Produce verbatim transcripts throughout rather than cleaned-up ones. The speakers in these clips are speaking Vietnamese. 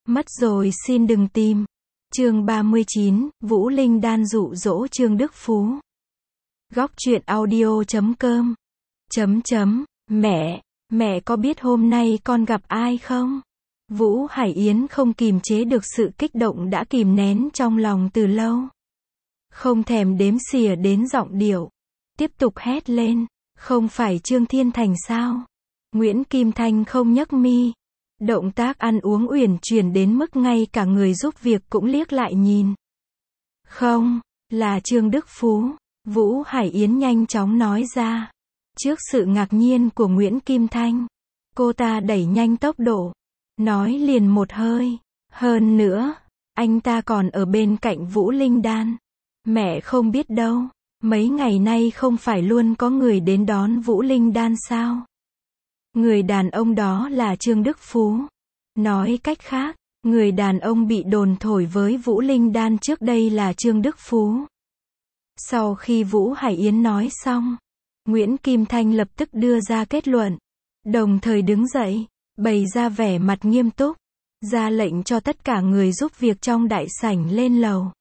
Mất rồi xin đừng tìm. Chương ba mươi chín, Vũ Linh Đan dụ dỗ Trương Đức Phú. Góc truyện audio chấm com. Chấm chấm, mẹ, mẹ có biết hôm nay con gặp ai không? Vũ Hải Yến không kìm chế được sự kích động đã kìm nén trong lòng từ lâu. Không thèm đếm xỉa đến giọng điệu. Tiếp tục hét lên, không phải Trương Thiên Thành sao? Nguyễn Kim Thanh không nhấc mi. Động tác ăn uống uyển chuyển đến mức ngay cả người giúp việc cũng liếc lại nhìn. Không, là Trương Đức Phú. Vũ Hải Yến nhanh chóng nói ra. Trước sự ngạc nhiên của Nguyễn Kim Thanh, cô ta đẩy nhanh tốc độ, nói liền một hơi. Hơn nữa, anh ta còn ở bên cạnh Vũ Linh Đan. Mẹ không biết đâu, mấy ngày nay không phải luôn có người đến đón Vũ Linh Đan sao? Người đàn ông đó là Trương Đức Phú. Nói cách khác, người đàn ông bị đồn thổi với Vũ Linh Đan trước đây là Trương Đức Phú. Sau khi Vũ Hải Yến nói xong, Nguyễn Kim Thanh lập tức đưa ra kết luận, đồng thời đứng dậy, bày ra vẻ mặt nghiêm túc, ra lệnh cho tất cả người giúp việc trong đại sảnh lên lầu.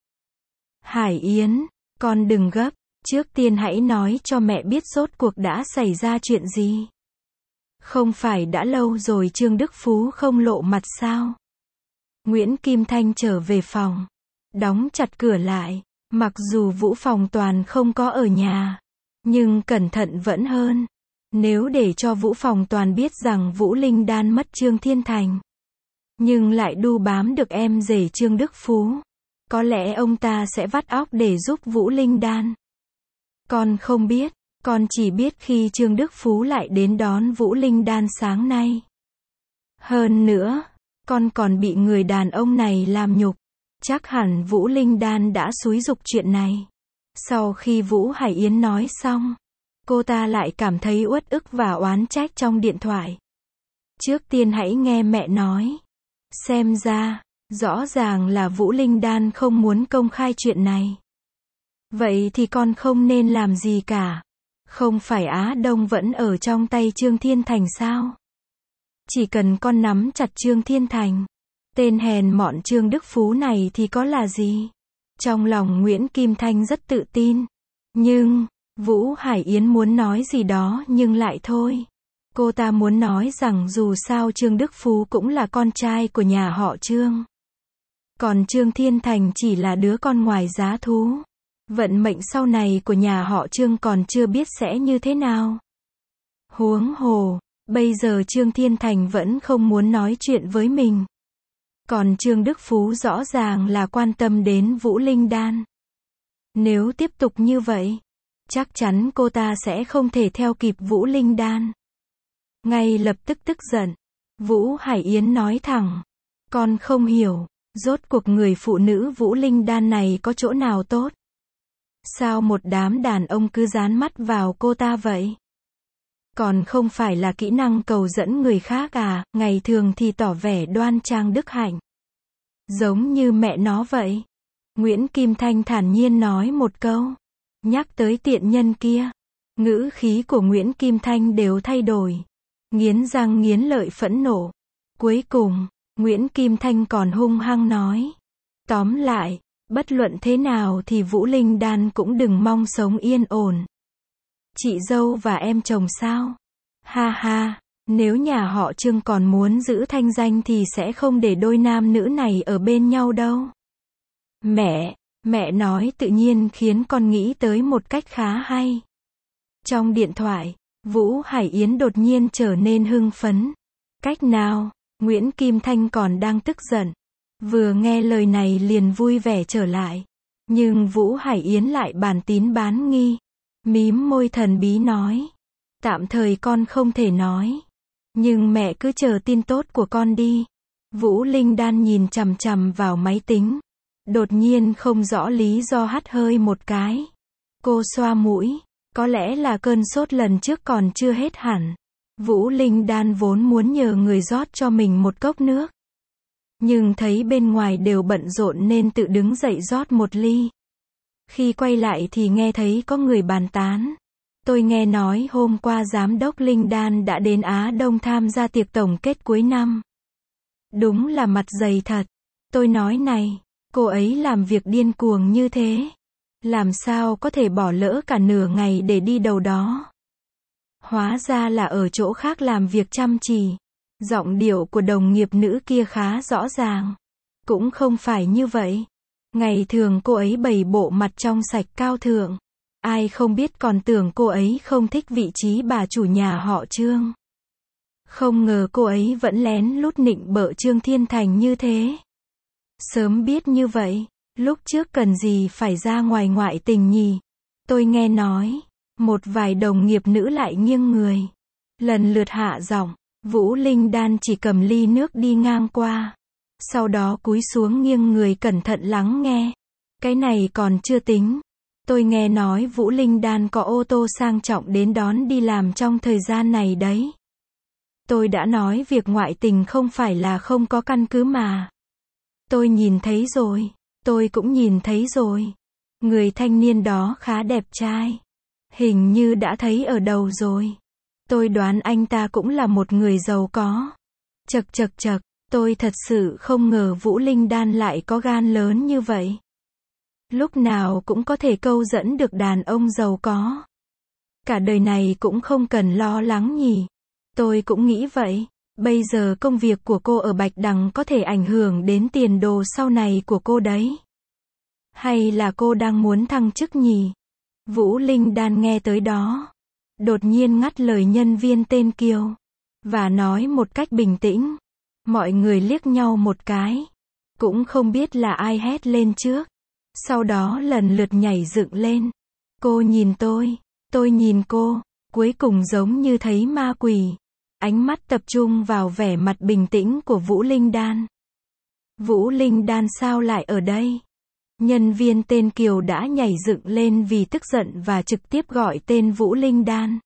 Hải Yến, con đừng gấp, trước tiên hãy nói cho mẹ biết rốt cuộc đã xảy ra chuyện gì. Không phải đã lâu rồi Trương Đức Phú không lộ mặt sao? Nguyễn Kim Thanh trở về phòng, đóng chặt cửa lại, mặc dù Vũ Phòng Toàn không có ở nhà, nhưng cẩn thận vẫn hơn. Nếu để cho Vũ Phòng Toàn biết rằng Vũ Linh Đan mất Trương Thiên Thành, nhưng lại đu bám được em rể Trương Đức Phú, có lẽ ông ta sẽ vắt óc để giúp Vũ Linh Đan. Con không biết. Con chỉ biết khi Trương Đức Phú lại đến đón Vũ Linh Đan sáng nay. Hơn nữa, con còn bị người đàn ông này làm nhục. Chắc hẳn Vũ Linh Đan đã xúi giục chuyện này. Sau khi Vũ Hải Yến nói xong, cô ta lại cảm thấy uất ức và oán trách trong điện thoại. Trước tiên hãy nghe mẹ nói. Xem ra, rõ ràng là Vũ Linh Đan không muốn công khai chuyện này. Vậy thì con không nên làm gì cả. Không phải Á Đông vẫn ở trong tay Trương Thiên Thành sao? Chỉ cần con nắm chặt Trương Thiên Thành, tên hèn mọn Trương Đức Phú này thì có là gì? Trong lòng Nguyễn Kim Thanh rất tự tin. Nhưng, Vũ Hải Yến muốn nói gì đó nhưng lại thôi. Cô ta muốn nói rằng dù sao Trương Đức Phú cũng là con trai của nhà họ Trương. Còn Trương Thiên Thành chỉ là đứa con ngoài giá thú. Vận mệnh sau này của nhà họ Trương còn chưa biết sẽ như thế nào. Huống hồ, bây giờ Trương Thiên Thành vẫn không muốn nói chuyện với mình. Còn Trương Đức Phú rõ ràng là quan tâm đến Vũ Linh Đan. Nếu tiếp tục như vậy, chắc chắn cô ta sẽ không thể theo kịp Vũ Linh Đan. Ngay lập tức tức giận, Vũ Hải Yến nói thẳng, con không hiểu, rốt cuộc người phụ nữ Vũ Linh Đan này có chỗ nào tốt? Sao một đám đàn ông cứ dán mắt vào cô ta vậy? Còn không phải là kỹ năng cầu dẫn người khác à, ngày thường thì tỏ vẻ đoan trang đức hạnh. Giống như mẹ nó vậy. Nguyễn Kim Thanh thản nhiên nói một câu. Nhắc tới tiện nhân kia, ngữ khí của Nguyễn Kim Thanh đều thay đổi. Nghiến răng nghiến lợi phẫn nộ. Cuối cùng, Nguyễn Kim Thanh còn hung hăng nói. Tóm lại, bất luận thế nào thì Vũ Linh Đan cũng đừng mong sống yên ổn. Chị dâu và em chồng sao? Ha ha, nếu nhà họ Trương còn muốn giữ thanh danh thì sẽ không để đôi nam nữ này ở bên nhau đâu. Mẹ, mẹ nói tự nhiên khiến con nghĩ tới một cách khá hay. Trong điện thoại, Vũ Hải Yến đột nhiên trở nên hưng phấn. Cách nào? Nguyễn Kim Thanh còn đang tức giận. Vừa nghe lời này liền vui vẻ trở lại. Nhưng Vũ Hải Yến lại bàn tín bán nghi. Mím môi thần bí nói. Tạm thời con không thể nói. Nhưng mẹ cứ chờ tin tốt của con đi. Vũ Linh Đan nhìn chằm chằm vào máy tính. Đột nhiên không rõ lý do hắt hơi một cái. Cô xoa mũi. Có lẽ là cơn sốt lần trước còn chưa hết hẳn. Vũ Linh Đan vốn muốn nhờ người rót cho mình một cốc nước. Nhưng thấy bên ngoài đều bận rộn nên tự đứng dậy rót một ly. Khi quay lại thì nghe thấy có người bàn tán. Tôi nghe nói hôm qua giám đốc Linh Đan đã đến Á Đông tham gia tiệc tổng kết cuối năm. Đúng là mặt dày thật. Tôi nói này, cô ấy làm việc điên cuồng như thế. Làm sao có thể bỏ lỡ cả nửa ngày để đi đâu đó. Hóa ra là ở chỗ khác làm việc chăm chỉ. Giọng điệu của đồng nghiệp nữ kia khá rõ ràng. Cũng không phải như vậy. Ngày thường cô ấy bày bộ mặt trong sạch cao thượng. Ai không biết còn tưởng cô ấy không thích vị trí bà chủ nhà họ Trương. Không ngờ cô ấy vẫn lén lút nịnh bợ Trương Thiên Thành như thế. Sớm biết như vậy, lúc trước cần gì phải ra ngoài ngoại tình nhỉ? Tôi nghe nói, một vài đồng nghiệp nữ lại nghiêng người. Lần lượt hạ giọng, Vũ Linh Đan chỉ cầm ly nước đi ngang qua. Sau đó cúi xuống nghiêng người cẩn thận lắng nghe. Cái này còn chưa tính. Tôi nghe nói Vũ Linh Đan có ô tô sang trọng đến đón đi làm trong thời gian này đấy. Tôi đã nói việc ngoại tình không phải là không có căn cứ mà. Tôi nhìn thấy rồi. Tôi cũng nhìn thấy rồi. Người thanh niên đó khá đẹp trai. Hình như đã thấy ở đầu rồi. Tôi đoán anh ta cũng là một người giàu có. Chật chật chật, tôi thật sự không ngờ Vũ Linh Đan lại có gan lớn như vậy. Lúc nào cũng có thể câu dẫn được đàn ông giàu có. Cả đời này cũng không cần lo lắng nhỉ. Tôi cũng nghĩ vậy. Bây giờ công việc của cô ở Bạch Đằng có thể ảnh hưởng đến tiền đồ sau này của cô đấy. Hay là cô đang muốn thăng chức nhỉ? Vũ Linh Đan nghe tới đó. Đột nhiên ngắt lời nhân viên tên Kiều. Và nói một cách bình tĩnh. Mọi người liếc nhau một cái. Cũng không biết là ai hét lên trước. Sau đó lần lượt nhảy dựng lên. Cô nhìn tôi. Tôi nhìn cô. Cuối cùng giống như thấy ma quỷ. Ánh mắt tập trung vào vẻ mặt bình tĩnh của Vũ Linh Đan. Vũ Linh Đan sao lại ở đây? Nhân viên tên Kiều đã nhảy dựng lên vì tức giận và trực tiếp gọi tên Vũ Linh Đan.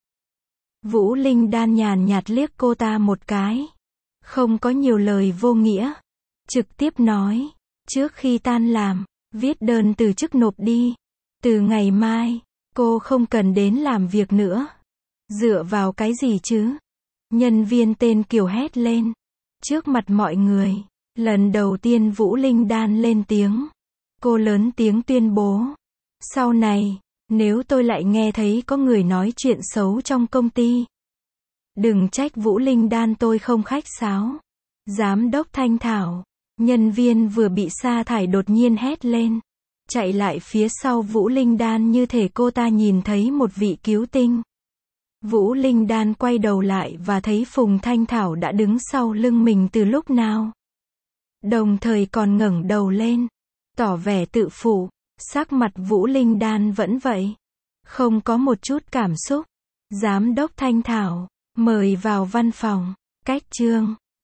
Vũ Linh Đan nhàn nhạt liếc cô ta một cái. Không có nhiều lời vô nghĩa. Trực tiếp nói. Trước khi tan làm, viết đơn từ chức nộp đi. Từ ngày mai, cô không cần đến làm việc nữa. Dựa vào cái gì chứ? Nhân viên tên Kiều hét lên. Trước mặt mọi người, lần đầu tiên Vũ Linh Đan lên tiếng. Cô lớn tiếng tuyên bố. Sau này, nếu tôi lại nghe thấy có người nói chuyện xấu trong công ty, đừng trách Vũ Linh Đan tôi không khách sáo. Giám đốc Thanh Thảo, nhân viên vừa bị sa thải đột nhiên hét lên. Chạy lại phía sau Vũ Linh Đan như thể cô ta nhìn thấy một vị cứu tinh. Vũ Linh Đan quay đầu lại và thấy Phùng Thanh Thảo đã đứng sau lưng mình từ lúc nào. Đồng thời còn ngẩng đầu lên, tỏ vẻ tự phụ. Sắc mặt Vũ Linh Đan vẫn vậy. Không có một chút cảm xúc. Giám đốc Thanh Thảo, mời vào văn phòng. Cách Trương.